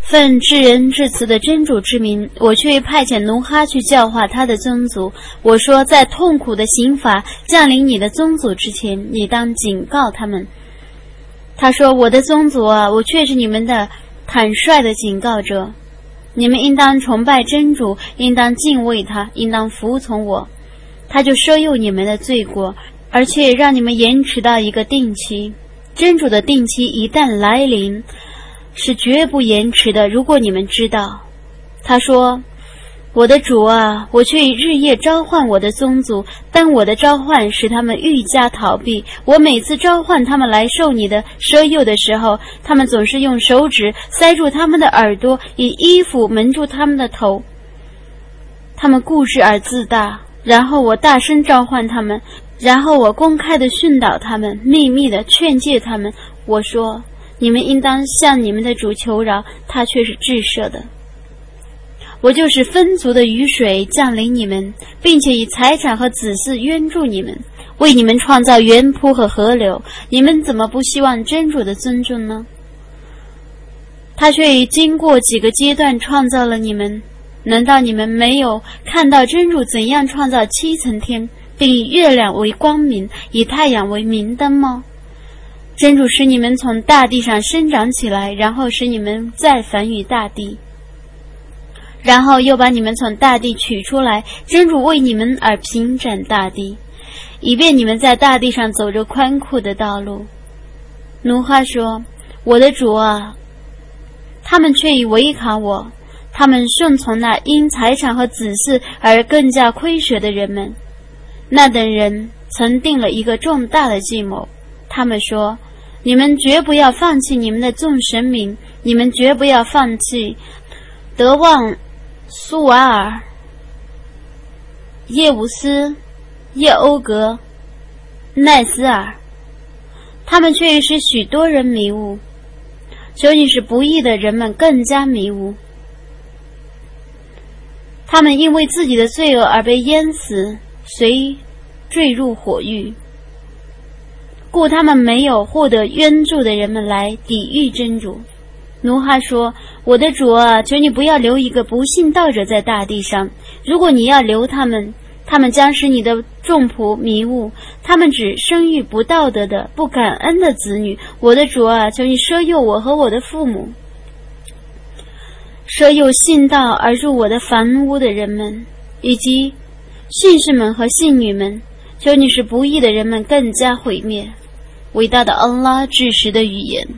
奉至仁至慈的真主之名，我却派遣奴哈去教化他的宗族。我说，在痛苦的刑罚降临你的宗族之前，你当警告他们。他说，我的宗族啊，我却是你们的坦率的警告者。你们应当崇拜真主，应当敬畏他，应当服从我。他就赦宥你们的罪过，而且让你们延迟到一个定期。真主的定期一旦来临，是绝不延迟的，如果你们知道。他说，我的主啊，我却日夜召唤我的宗族，但我的召唤使他们愈加逃避。我每次召唤他们来受你的赦宥的时候，他们总是用手指塞住他们的耳朵，以衣服蒙住他们的头。他们固执而自大，然后我大声召唤他们，然后我公开地训导他们，秘密地劝诫他们。我说，你们应当向你们的主求饶，他却是至赦的。我就是丰足的雨水降临你们，并且以财产和子嗣援助你们，为你们创造园圃和河流。你们怎么不希望真主的尊重呢？他却已经过几个阶段创造了你们。难道你们没有看到真主怎样创造7层天，并以月亮为光明，以太阳为明灯吗？真主使你们从大地上生长起来，然后使你们再繁育大地，然后又把你们从大地取出来。真主为你们而平展大地，以便你们在大地上走着宽阔的道路。奴哈说，我的主啊，他们却已违抗我，他们顺从那因财产和子嗣而更加亏损的人们。那等人曾定了一个重大的计谋，他们说，你们绝不要放弃你们的众神明，你们绝不要放弃德旺、苏瓦尔、叶伍斯、叶欧格、奈斯尔，他们却使许多人迷雾。求你使不义的人们更加迷雾。他们因为自己的罪恶而被淹死，遂坠入火狱，故他们没有获得援助的人们来抵御真主。奴哈说，我的主啊，求你不要留一个不信道者在大地上。如果你要留他们，他们将使你的众仆迷雾，他们只生育不道德的、不感恩的子女。我的主啊，求你赦宥我和我的父母，赦宥信道而入我的房屋的人们，以及信士们和信女们。求你使不义的人们更加毁灭。伟大的安拉至实的语言。